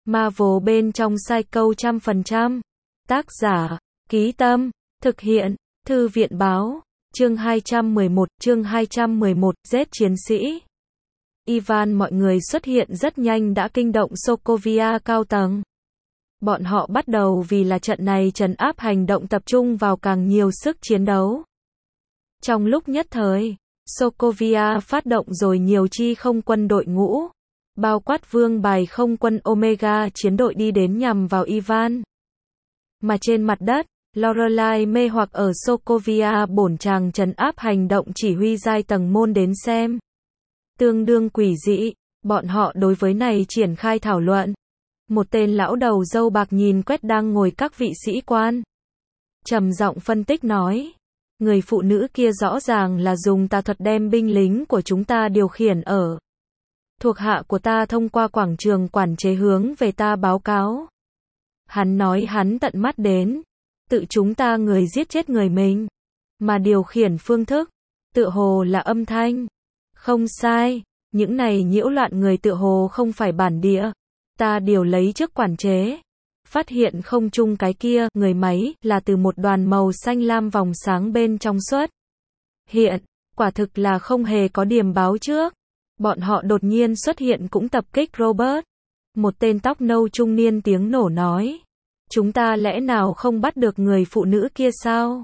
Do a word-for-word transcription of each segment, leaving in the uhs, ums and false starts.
Marvel bên trong Psycho trăm phần trăm. Tác giả, Ký Tâm, thực hiện, Thư viện Báo, chương hai trăm mười một, chương hai trăm mười một, giết chiến sĩ. Ivan mọi người xuất hiện rất nhanh đã kinh động Sokovia cao tầng. Bọn họ bắt đầu vì là trận này trấn áp hành động tập trung vào càng nhiều sức chiến đấu. Trong lúc nhất thời, Sokovia phát động rồi nhiều chi không quân đội ngũ, bao quát vương bài không quân Omega chiến đội đi đến nhằm vào Ivan. Mà trên mặt đất, Lorelai mê hoặc ở Sokovia bổn chàng trấn áp hành động chỉ huy giai tầng môn đến xem. Tương đương quỷ dị, bọn họ đối với này triển khai thảo luận. Một tên lão đầu râu bạc nhìn quét đang ngồi các vị sĩ quan. Trầm giọng phân tích nói, người phụ nữ kia rõ ràng là dùng tà thuật đem binh lính của chúng ta điều khiển ở. Thuộc hạ của ta thông qua quảng trường quản chế hướng về ta báo cáo. Hắn nói hắn tận mắt đến, tự chúng ta người giết chết người mình, mà điều khiển phương thức, tựa hồ là âm thanh. Không sai, những này nhiễu loạn người tựa hồ không phải bản địa. Ta điều lấy trước quản chế, phát hiện không chung cái kia, người máy, là từ một đoàn màu xanh lam vòng sáng bên trong xuất. Hiện, quả thực là không hề có điểm báo trước. Bọn họ đột nhiên xuất hiện cũng tập kích Robert. Một tên tóc nâu trung niên tiếng nổ nói. Chúng ta lẽ nào không bắt được người phụ nữ kia sao?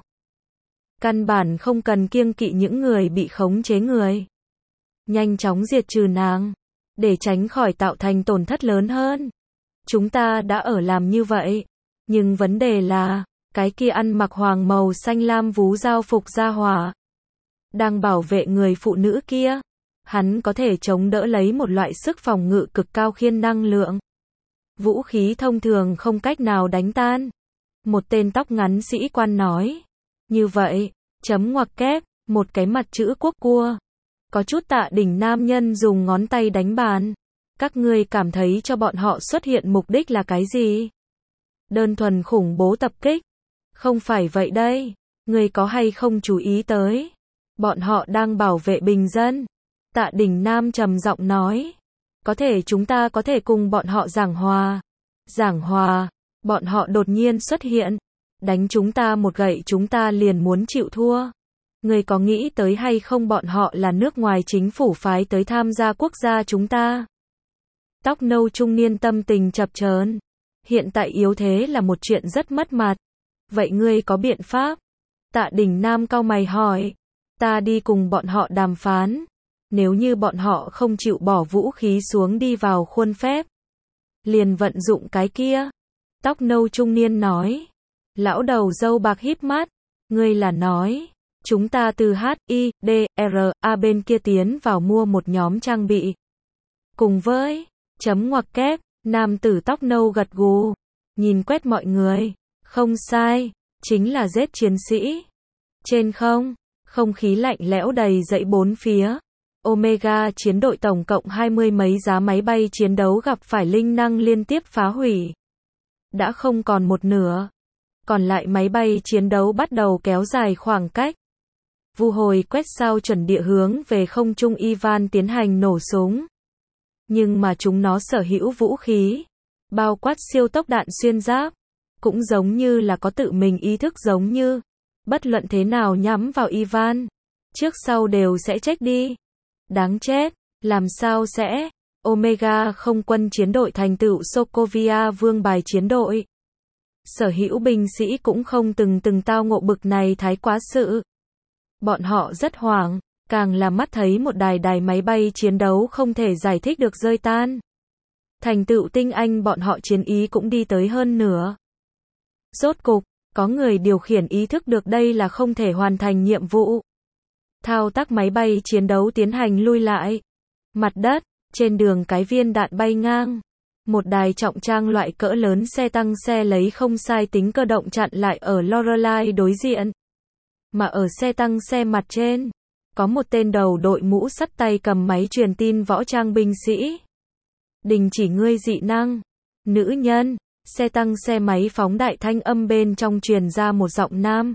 Căn bản không cần kiêng kỵ những người bị khống chế người. Nhanh chóng diệt trừ nàng, để tránh khỏi tạo thành tổn thất lớn hơn. Chúng ta đã ở làm như vậy. Nhưng vấn đề là, cái kia ăn mặc hoàng màu xanh lam vú giao phục gia hỏa. Đang bảo vệ người phụ nữ kia. Hắn có thể chống đỡ lấy một loại sức phòng ngự cực cao khiên năng lượng. Vũ khí thông thường không cách nào đánh tan. Một tên tóc ngắn sĩ quan nói. Như vậy, chấm ngoặc kép, một cái mặt chữ quốc cua. Có chút Tạ Đỉnh nam nhân dùng ngón tay đánh bàn. Các ngươi cảm thấy cho bọn họ xuất hiện mục đích là cái gì? Đơn thuần khủng bố tập kích. Không phải vậy đây. Ngươi có hay không chú ý tới? Bọn họ đang bảo vệ bình dân. Tạ Đỉnh Nam trầm giọng nói. Có thể chúng ta có thể cùng bọn họ giảng hòa. Giảng hòa. Bọn họ đột nhiên xuất hiện. Đánh chúng ta một gậy chúng ta liền muốn chịu thua. Người có nghĩ tới hay không bọn họ là nước ngoài chính phủ phái tới tham gia quốc gia chúng ta? Tóc nâu trung niên tâm tình chập chờn. Hiện tại yếu thế là một chuyện rất mất mặt. Vậy ngươi có biện pháp? Tạ Đỉnh Nam cau mày hỏi. Ta đi cùng bọn họ đàm phán. Nếu như bọn họ không chịu bỏ vũ khí xuống đi vào khuôn phép, liền vận dụng cái kia. Tóc nâu trung niên nói. Lão đầu râu bạc híp mắt. Ngươi là nói, chúng ta từ H I D R A bên kia tiến vào mua một nhóm trang bị. Cùng với, chấm ngoặc kép, nam tử tóc nâu gật gù. Nhìn quét mọi người. Không sai, chính là giết chiến sĩ. Trên không, không khí lạnh lẽo đầy dẫy bốn phía. Omega chiến đội tổng cộng hai mươi mấy giá máy bay chiến đấu gặp phải linh năng liên tiếp phá hủy. Đã không còn một nửa. Còn lại máy bay chiến đấu bắt đầu kéo dài khoảng cách. Vu hồi quét sao chuẩn địa hướng về không trung Ivan tiến hành nổ súng. Nhưng mà chúng nó sở hữu vũ khí, bao quát siêu tốc đạn xuyên giáp, cũng giống như là có tự mình ý thức giống như, bất luận thế nào nhắm vào Ivan, trước sau đều sẽ chết đi. Đáng chết, làm sao sẽ? Omega không quân chiến đội thành tựu Sokovia vương bài chiến đội. Sở hữu binh sĩ cũng không từng từng tao ngộ bực này thái quá sự. Bọn họ rất hoảng, càng là mắt thấy một đài đài máy bay chiến đấu không thể giải thích được rơi tan. Thành tựu tinh anh bọn họ chiến ý cũng đi tới hơn nửa. Rốt cục, có người điều khiển ý thức được đây là không thể hoàn thành nhiệm vụ. Thao tác máy bay chiến đấu tiến hành lui lại. Mặt đất, trên đường cái viên đạn bay ngang. Một đài trọng trang loại cỡ lớn xe tăng xe lấy không sai tính cơ động chặn lại ở Lorelai đối diện. Mà ở xe tăng xe mặt trên, có một tên đầu đội mũ sắt tay cầm máy truyền tin võ trang binh sĩ. Đình chỉ ngươi dị năng. Nữ nhân, xe tăng xe máy phóng đại thanh âm bên trong truyền ra một giọng nam.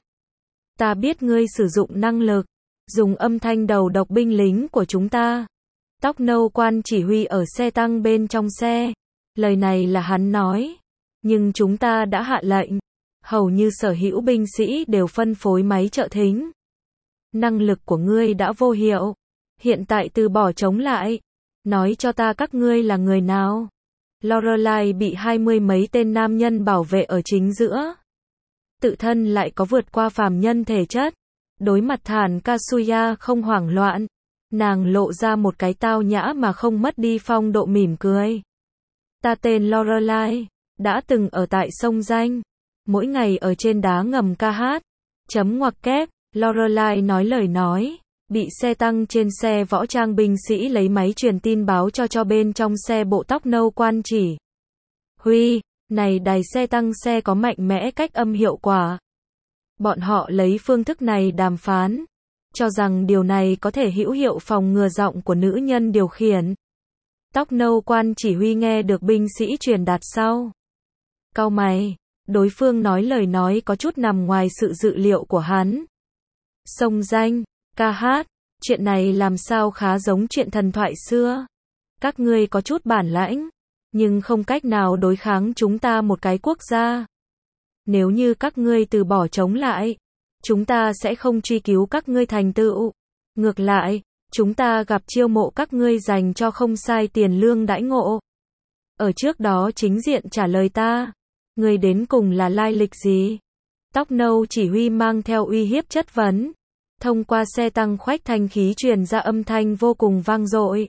Ta biết ngươi sử dụng năng lực, dùng âm thanh đầu độc binh lính của chúng ta. Tóc nâu quan chỉ huy ở xe tăng bên trong xe. Lời này là hắn nói. Nhưng chúng ta đã hạ lệnh. Hầu như sở hữu binh sĩ đều phân phối máy trợ thính. Năng lực của ngươi đã vô hiệu. Hiện tại từ bỏ chống lại. Nói cho ta các ngươi là người nào. Lorelai bị hai mươi mấy tên nam nhân bảo vệ ở chính giữa. Tự thân lại có vượt qua phàm nhân thể chất. Đối mặt Thản Kasuya không hoảng loạn. Nàng lộ ra một cái tao nhã mà không mất đi phong độ mỉm cười. Ta tên Lorelai, đã từng ở tại sông Danh. Mỗi ngày ở trên đá ngầm ca hát. Chấm ngoặc kép, Lorelai nói lời nói. Bị xe tăng trên xe võ trang binh sĩ lấy máy truyền tin báo cho cho bên trong xe bộ tóc nâu quan chỉ huy, này đài xe tăng xe có mạnh mẽ cách âm hiệu quả. Bọn họ lấy phương thức này đàm phán, cho rằng điều này có thể hữu hiệu phòng ngừa giọng của nữ nhân điều khiển. Tóc nâu quan chỉ huy nghe được binh sĩ truyền đạt sau. Cau mày, đối phương nói lời nói có chút nằm ngoài sự dự liệu của hắn. Sông Danh, ca hát, chuyện này làm sao khá giống chuyện thần thoại xưa. Các ngươi có chút bản lãnh, nhưng không cách nào đối kháng chúng ta một cái quốc gia. Nếu như các ngươi từ bỏ chống lại, chúng ta sẽ không truy cứu các ngươi thành tựu. Ngược lại, chúng ta gặp chiêu mộ các ngươi dành cho không sai tiền lương đãi ngộ. Ở trước đó chính diện trả lời ta, ngươi đến cùng là lai lịch gì? Tóc nâu chỉ huy mang theo uy hiếp chất vấn. Thông qua xe tăng khoách thanh khí truyền ra âm thanh vô cùng vang dội.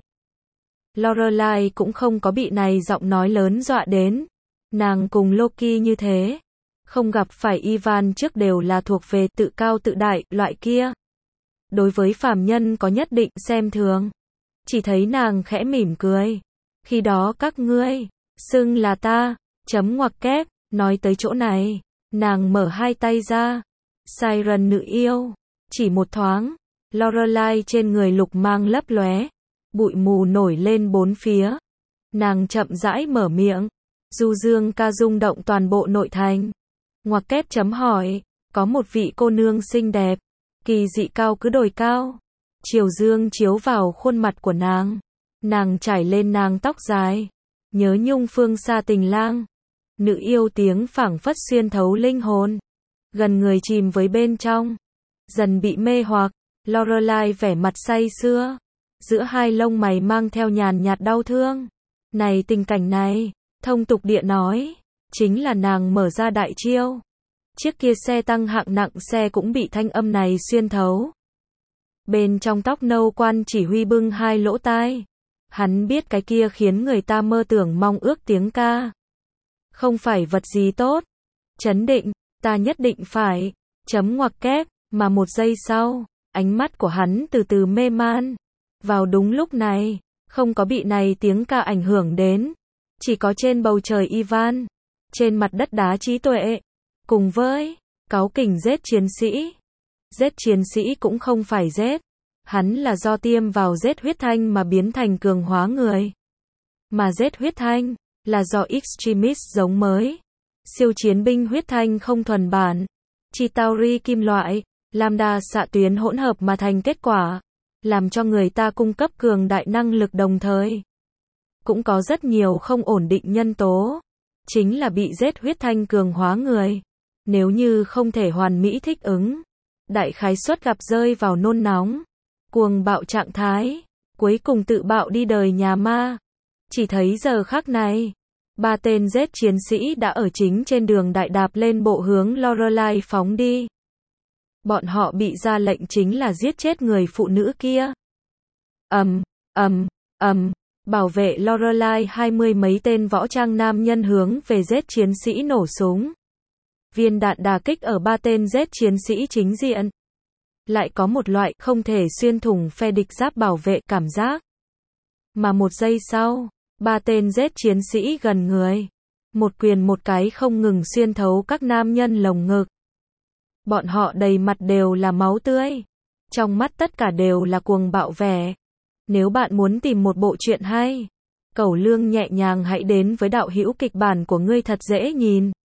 Lorelai cũng không có bị này giọng nói lớn dọa đến. Nàng cùng Loki như thế. Không gặp phải Ivan trước đều là thuộc về tự cao tự đại, loại kia. Đối với phàm nhân có nhất định xem thường. Chỉ thấy nàng khẽ mỉm cười. Khi đó các ngươi, xưng là ta, chấm ngoặc kép, nói tới chỗ này. Nàng mở hai tay ra. Siren nữ yêu. Chỉ một thoáng, Lorelai trên người lục mang lấp lóe, bụi mù nổi lên bốn phía. Nàng chậm rãi mở miệng, du dương ca rung động toàn bộ nội thành. Ngoặc kép chấm hỏi, có một vị cô nương xinh đẹp, kỳ dị cao cứ đồi cao. Chiều dương chiếu vào khuôn mặt của nàng. Nàng trải lên nàng tóc dài. Nhớ nhung phương xa tình lang. Nữ yêu tiếng phảng phất xuyên thấu linh hồn. Gần người chìm với bên trong. Dần bị mê hoặc, Lorelai vẻ mặt say sưa, giữa hai lông mày mang theo nhàn nhạt đau thương. Này tình cảnh này, thông tục địa nói, chính là nàng mở ra đại chiêu. Chiếc kia xe tăng hạng nặng xe cũng bị thanh âm này xuyên thấu. Bên trong tóc nâu quan chỉ huy bưng hai lỗ tai. Hắn biết cái kia khiến người ta mơ tưởng mong ước tiếng ca. Không phải vật gì tốt. Chấn định, ta nhất định phải, chấm ngoặc kép. Mà một giây sau, ánh mắt của hắn từ từ mê man. Vào đúng lúc này, không có bị này tiếng ca ảnh hưởng đến. Chỉ có trên bầu trời Ivan, trên mặt đất đá trí tuệ, cùng với cáu kỉnh giết chiến sĩ. Giết chiến sĩ cũng không phải giết. Hắn là do tiêm vào giết huyết thanh mà biến thành cường hóa người. Mà giết huyết thanh, là do Extremis giống mới. Siêu chiến binh huyết thanh không thuần bản. Chitauri kim loại. Lambda xạ tuyến hỗn hợp mà thành kết quả, làm cho người ta cung cấp cường đại năng lực đồng thời. Cũng có rất nhiều không ổn định nhân tố, chính là bị giết huyết thanh cường hóa người. Nếu như không thể hoàn mỹ thích ứng, đại khái suất gặp rơi vào nôn nóng, cuồng bạo trạng thái, cuối cùng tự bạo đi đời nhà ma. Chỉ thấy giờ khắc này, ba tên giết chiến sĩ đã ở chính trên đường đại đạp lên bộ hướng Lorelai phóng đi. Bọn họ bị ra lệnh chính là giết chết người phụ nữ kia. Ầm, ầm, ầm, bảo vệ Lorelai hai mươi mấy tên võ trang nam nhân hướng về giết chiến sĩ nổ súng. Viên đạn đả kích ở ba tên giết chiến sĩ chính diện. Lại có một loại không thể xuyên thủng phe địch giáp bảo vệ cảm giác. Mà một giây sau, ba tên giết chiến sĩ gần người. Một quyền một cái không ngừng xuyên thấu các nam nhân lồng ngực. Bọn họ đầy mặt đều là máu tươi. Trong mắt tất cả đều là cuồng bạo vẻ. Nếu bạn muốn tìm một bộ truyện hay, cẩu lương nhẹ nhàng hãy đến với đạo hữu kịch bản của ngươi thật dễ nhìn.